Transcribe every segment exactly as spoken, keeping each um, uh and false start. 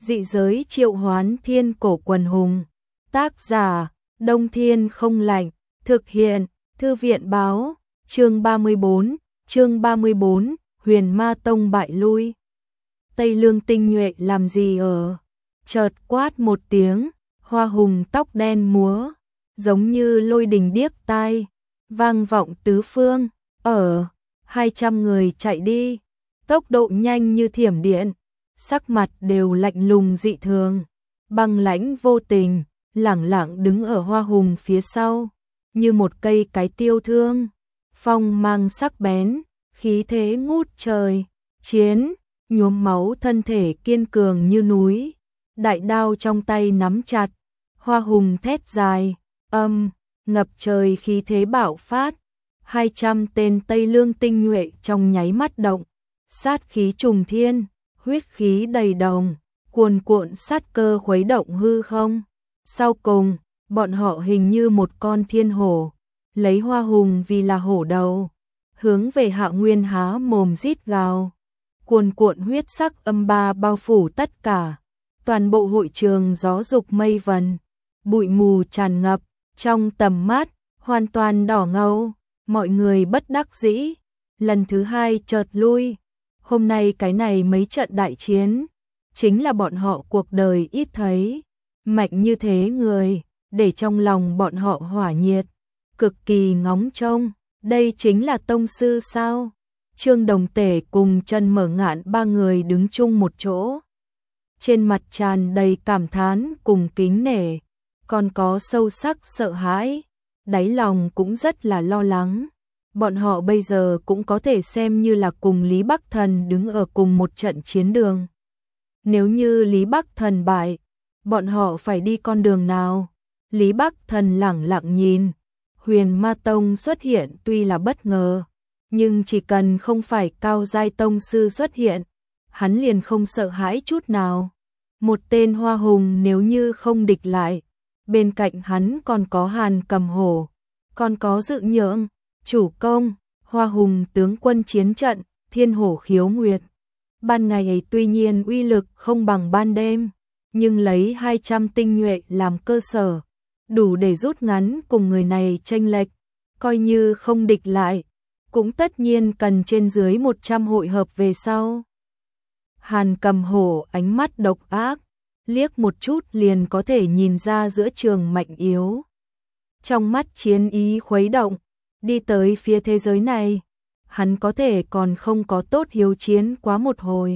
Dị giới triệu hoán thiên cổ quần hùng. Tác giả, Đông Thiên không lạnh. Thực hiện, Thư viện báo. Chương ba mươi bốn, chương ba mươi bốn, Huyền Ma Tông bại lui. Tây Lương tinh nhuệ làm gì ở? Chợt quát một tiếng, Hoa Hùng tóc đen múa, giống như lôi đình điếc tai, vang vọng tứ phương. Ở, hai trăm người chạy đi, tốc độ nhanh như thiểm điện, sắc mặt đều lạnh lùng dị thường, băng lãnh vô tình, lẳng lặng đứng ở Hoa Hùng phía sau, như một cây cái tiêu thương, phong mang sắc bén, khí thế ngút trời, chiến, nhuốm máu thân thể kiên cường như núi, đại đao trong tay nắm chặt, Hoa Hùng thét dài, âm, ngập trời khí thế bạo phát, hai trăm tên Tây Lương tinh nhuệ trong nháy mắt động, sát khí trùng thiên, huyết khí đầy đồng, cuồn cuộn sát cơ khuấy động hư không. Sau cùng, bọn họ hình như một con thiên hổ, lấy Hoa Hùng vì là hổ đầu, hướng về Hạ Nguyên há mồm rít gào. Cuồn cuộn huyết sắc âm ba bao phủ tất cả, toàn bộ hội trường gió dục mây vần, bụi mù tràn ngập, trong tầm mắt, hoàn toàn đỏ ngầu, mọi người bất đắc dĩ, lần thứ hai chợt lui. Hôm nay cái này mấy trận đại chiến, chính là bọn họ cuộc đời ít thấy, mạnh như thế người, để trong lòng bọn họ hỏa nhiệt, cực kỳ ngóng trông, đây chính là tông sư sao? Trương Đồng Tể cùng Trần Mở Ngạn ba người đứng chung một chỗ, trên mặt tràn đầy cảm thán cùng kính nể, còn có sâu sắc sợ hãi, đáy lòng cũng rất là lo lắng. Bọn họ bây giờ cũng có thể xem như là cùng Lý Bắc Thần đứng ở cùng một trận chiến đường. Nếu như Lý Bắc Thần bại, bọn họ phải đi con đường nào? Lý Bắc Thần lẳng lặng nhìn, Huyền Ma Tông xuất hiện tuy là bất ngờ, nhưng chỉ cần không phải cao giai tông sư xuất hiện, hắn liền không sợ hãi chút nào. Một tên Hoa Hùng nếu như không địch lại, bên cạnh hắn còn có Hàn Cầm Hổ, còn có Dự Nhượng, chủ công, Hoa Hùng tướng quân chiến trận, Thiên Hổ Khiếu Nguyệt. Ban ngày ấy tuy nhiên uy lực không bằng ban đêm, nhưng lấy hai trăm tinh nhuệ làm cơ sở, đủ để rút ngắn cùng người này chênh lệch, coi như không địch lại, cũng tất nhiên cần trên dưới một trăm hội hợp về sau. Hàn Cầm Hổ ánh mắt độc ác, liếc một chút liền có thể nhìn ra giữa trường mạnh yếu. Trong mắt chiến ý khuấy động, đi tới phía thế giới này, hắn có thể còn không có tốt hiếu chiến quá một hồi.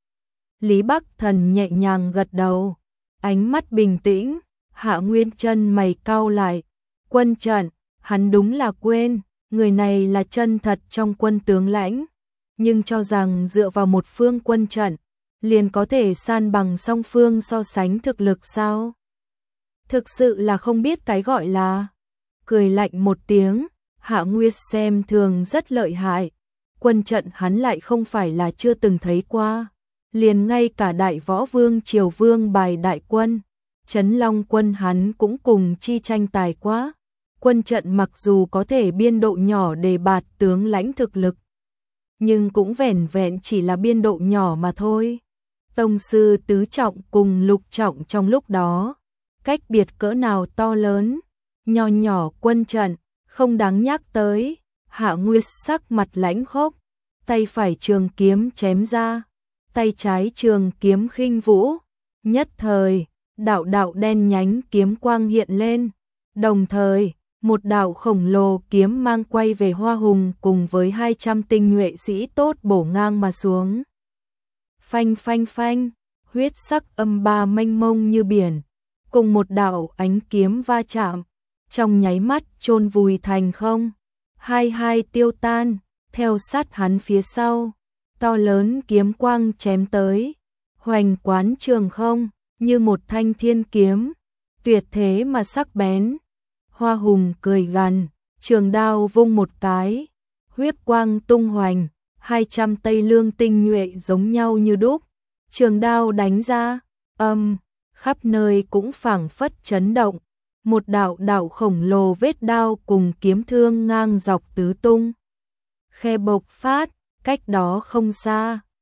Lý Bắc Thần nhẹ nhàng gật đầu, ánh mắt bình tĩnh, Hạ Nguyên chân mày cau lại, quân trận, hắn đúng là quên, người này là chân thật trong quân tướng lãnh, nhưng cho rằng dựa vào một phương quân trận, liền có thể san bằng song phương so sánh thực lực sao? Thực sự là không biết cái gọi là. Cười lạnh một tiếng, Hạ Nguyệt xem thường rất lợi hại, quân trận hắn lại không phải là chưa từng thấy qua, liền ngay cả Đại Võ Vương Triều Vương bài đại quân, Trấn Long quân hắn cũng cùng chi tranh tài quá. Quân trận mặc dù có thể biên độ nhỏ đề bạt tướng lãnh thực lực, nhưng cũng vẻn vẹn chỉ là biên độ nhỏ mà thôi. Tông sư tứ trọng cùng lục trọng trong lúc đó, cách biệt cỡ nào to lớn, nho nhỏ quân trận, không đáng nhắc tới. Hạ Nguyệt sắc mặt lãnh khốc, tay phải trường kiếm chém ra, tay trái trường kiếm khinh vũ, nhất thời, đạo đạo đen nhánh kiếm quang hiện lên, đồng thời, một đạo khổng lồ kiếm mang quay về Hoa Hùng cùng với hai trăm tinh nhuệ sĩ tốt bổ ngang mà xuống. Phanh phanh phanh, huyết sắc âm ba mênh mông như biển, cùng một đạo ánh kiếm va chạm, trong nháy mắt chôn vùi thành không, hai hai tiêu tan, theo sát hắn phía sau, to lớn kiếm quang chém tới, hoành quán trường không, như một thanh thiên kiếm, tuyệt thế mà sắc bén. Hoa Hùng cười gằn, trường đao vung một cái, huyết quang tung hoành, hai trăm Tây Lương tinh nhuệ giống nhau như đúc, trường đao đánh ra, âm, khắp nơi cũng phảng phất chấn động, một đạo đạo khổng lồ vết đao cùng kiếm thương ngang dọc tứ tung. Khe bộc phát, cách đó không xa,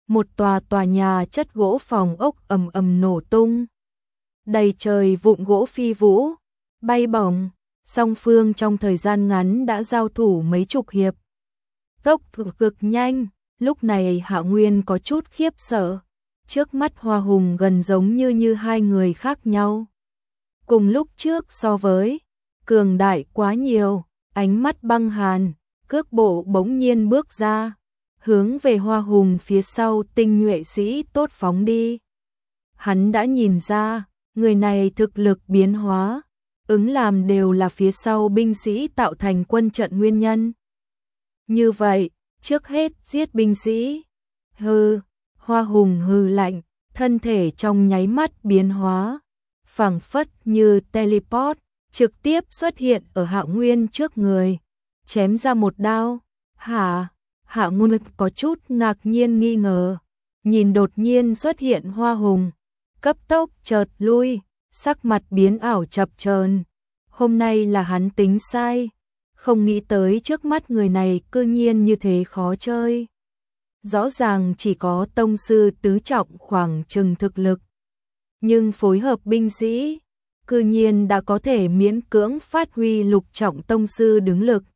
một tòa tòa nhà chất gỗ phòng ốc ầm ầm nổ tung. Đầy trời vụn gỗ phi vũ, bay bổng, song phương trong thời gian ngắn đã giao thủ mấy chục hiệp. Tốc độ cực nhanh, lúc này Hạ Nguyên có chút khiếp sợ, trước mắt Hoa Hùng gần giống như như hai người khác nhau. Cùng lúc trước so với, cường đại quá nhiều, ánh mắt băng hàn, cước bộ bỗng nhiên bước ra, hướng về Hoa Hùng phía sau tinh nhuệ sĩ tốt phóng đi. Hắn đã nhìn ra, người này thực lực biến hóa, ứng làm đều là phía sau binh sĩ tạo thành quân trận nguyên nhân. Như vậy, trước hết giết binh sĩ. Hừ, Hoa Hùng hừ lạnh, thân thể trong nháy mắt biến hóa, phảng phất như teleport, trực tiếp xuất hiện ở Hạ Nguyên trước người, chém ra một đao. Hả? Hạ Nguyên có chút ngạc nhiên nghi ngờ, nhìn đột nhiên xuất hiện Hoa Hùng, cấp tốc chợt lui, sắc mặt biến ảo chập chờn. Hôm nay là hắn tính sai, không nghĩ tới trước mắt người này cư nhiên như thế khó chơi. Rõ ràng chỉ có tông sư tứ trọng khoảng chừng thực lực, nhưng phối hợp binh sĩ, cư nhiên đã có thể miễn cưỡng phát huy lục trọng tông sư đứng lực.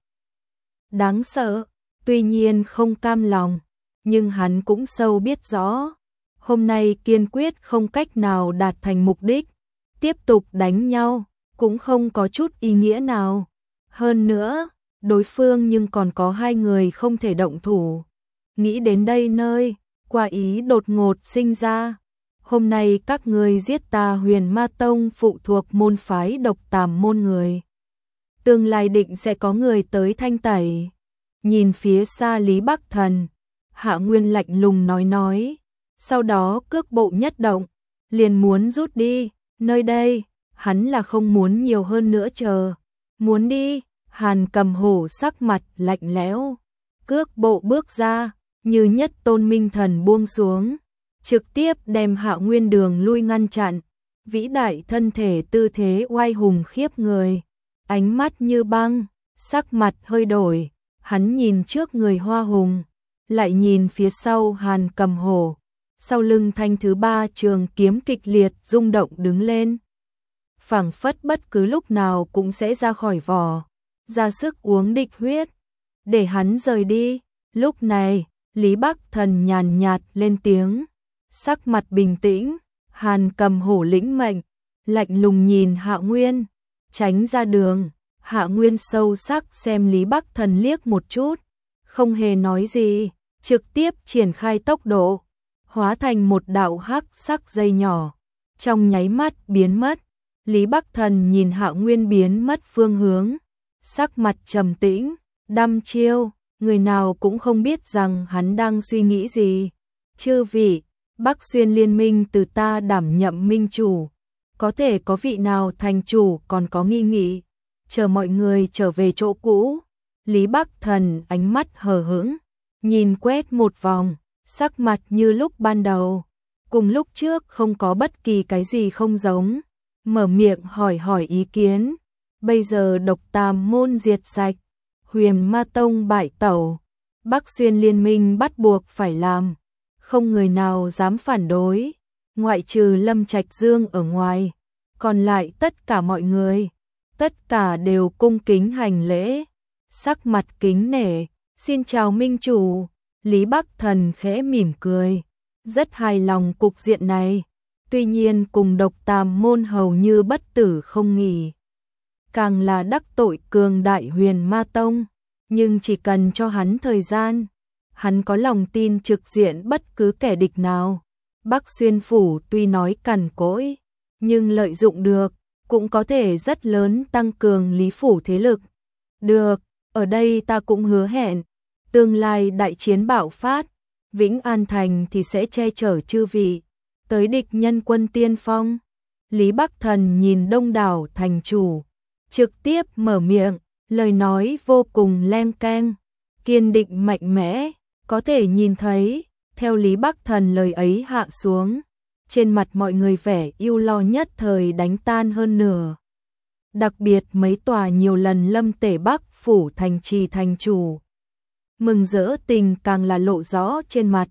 Đáng sợ, tuy nhiên không cam lòng, nhưng hắn cũng sâu biết rõ, hôm nay kiên quyết không cách nào đạt thành mục đích, tiếp tục đánh nhau, cũng không có chút ý nghĩa nào. Hơn nữa, đối phương nhưng còn có hai người không thể động thủ. Nghĩ đến đây nơi, quả ý đột ngột sinh ra. Hôm nay các ngươi giết ta Huyền Ma Tông phụ thuộc môn phái Độc Tàm môn người. Tương lai định sẽ có người tới thanh tẩy. Nhìn phía xa Lý Bắc Thần, Hạ Nguyên lạnh lùng nói nói. Sau đó cước bộ nhất động, liền muốn rút đi. Nơi đây, hắn là không muốn nhiều hơn nữa chờ. Muốn đi, Hàn Cầm Hổ sắc mặt lạnh lẽo. Cước bộ bước ra, như nhất tôn minh thần buông xuống, trực tiếp đem Hạ Nguyên đường lui ngăn chặn. Vĩ đại thân thể tư thế oai hùng khiếp người, ánh mắt như băng, sắc mặt hơi đổi, hắn nhìn trước người Hoa Hùng, lại nhìn phía sau Hàn Cầm Hổ, sau lưng thanh thứ ba trường kiếm kịch liệt rung động đứng lên. Phảng phất bất cứ lúc nào cũng sẽ ra khỏi vỏ, ra sức uống địch huyết, để hắn rời đi. Lúc này, Lý Bắc Thần nhàn nhạt lên tiếng, sắc mặt bình tĩnh, Hàn Cầm Hổ lĩnh mệnh, lạnh lùng nhìn Hạ Nguyên, tránh ra đường. Hạ Nguyên sâu sắc xem Lý Bắc Thần liếc một chút, không hề nói gì, trực tiếp triển khai tốc độ, hóa thành một đạo hắc sắc dây nhỏ, trong nháy mắt biến mất. Lý Bắc Thần nhìn Hạ Nguyên biến mất phương hướng, sắc mặt trầm tĩnh, đăm chiêu, người nào cũng không biết rằng hắn đang suy nghĩ gì. Chư vị, Bắc Xuyên liên minh từ ta đảm nhậm minh chủ, có thể có vị nào thành chủ còn có nghi nghị, chờ mọi người trở về chỗ cũ. Lý Bắc Thần ánh mắt hờ hững, nhìn quét một vòng, sắc mặt như lúc ban đầu, cùng lúc trước không có bất kỳ cái gì không giống, mở miệng hỏi hỏi ý kiến. Bây giờ Độc Tàm môn diệt sạch, Huyền Ma Tông bại tẩu, Bắc Xuyên liên minh bắt buộc phải làm, không người nào dám phản đối, ngoại trừ Lâm Trạch Dương ở ngoài, còn lại tất cả mọi người, tất cả đều cung kính hành lễ, sắc mặt kính nể, xin chào minh chủ. Lý Bắc Thần khẽ mỉm cười, rất hài lòng cục diện này, tuy nhiên cùng Độc Tàm môn hầu như bất tử không nghỉ, càng là đắc tội cường đại Huyền Ma Tông, nhưng chỉ cần cho hắn thời gian, hắn có lòng tin trực diện bất cứ kẻ địch nào. Bắc Xuyên phủ tuy nói cằn cỗi, nhưng lợi dụng được, cũng có thể rất lớn tăng cường Lý phủ thế lực. Được, ở đây ta cũng hứa hẹn, tương lai đại chiến bạo phát, Vĩnh An Thành thì sẽ che chở chư vị, tới địch nhân quân tiên phong. Lý Bắc Thần nhìn đông đảo thành chủ, trực tiếp mở miệng, lời nói vô cùng leng keng, kiên định mạnh mẽ, có thể nhìn thấy, theo Lý Bắc Thần lời ấy hạ xuống, trên mặt mọi người vẻ ưu lo nhất thời đánh tan hơn nửa. Đặc biệt mấy tòa nhiều lần Lâm Tể Bắc phủ thành trì thành chủ, mừng rỡ tình càng là lộ rõ trên mặt,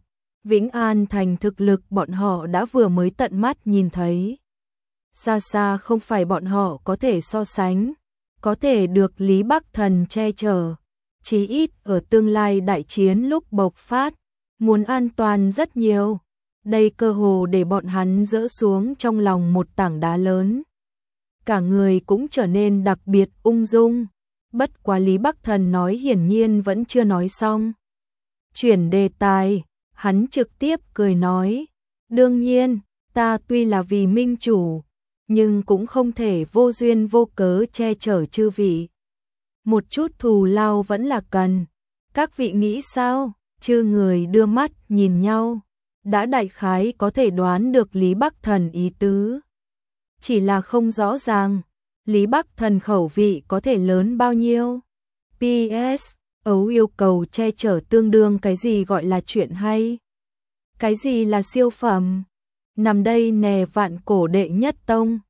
Vĩnh An Thành thực lực bọn họ đã vừa mới tận mắt nhìn thấy. Xa xa không phải bọn họ có thể so sánh, có thể được Lý Bắc Thần che chở. Chí ít ở tương lai đại chiến lúc bộc phát, muốn an toàn rất nhiều. Đây cơ hồ để bọn hắn dỡ xuống trong lòng một tảng đá lớn. Cả người cũng trở nên đặc biệt ung dung. Bất quá Lý Bắc Thần nói hiển nhiên vẫn chưa nói xong. Chuyển đề tài, hắn trực tiếp cười nói. Đương nhiên, ta tuy là vì minh chủ, nhưng cũng không thể vô duyên vô cớ che chở chư vị. Một chút thù lao vẫn là cần. Các vị nghĩ sao? Chư người đưa mắt nhìn nhau, đã đại khái có thể đoán được Lý Bắc Thần ý tứ. Chỉ là không rõ ràng, Lý Bắc Thần khẩu vị có thể lớn bao nhiêu. pê ét, ấu yêu cầu che chở tương đương cái gì gọi là chuyện hay? Cái gì là siêu phẩm? Nằm đây nè vạn cổ đệ nhất tông,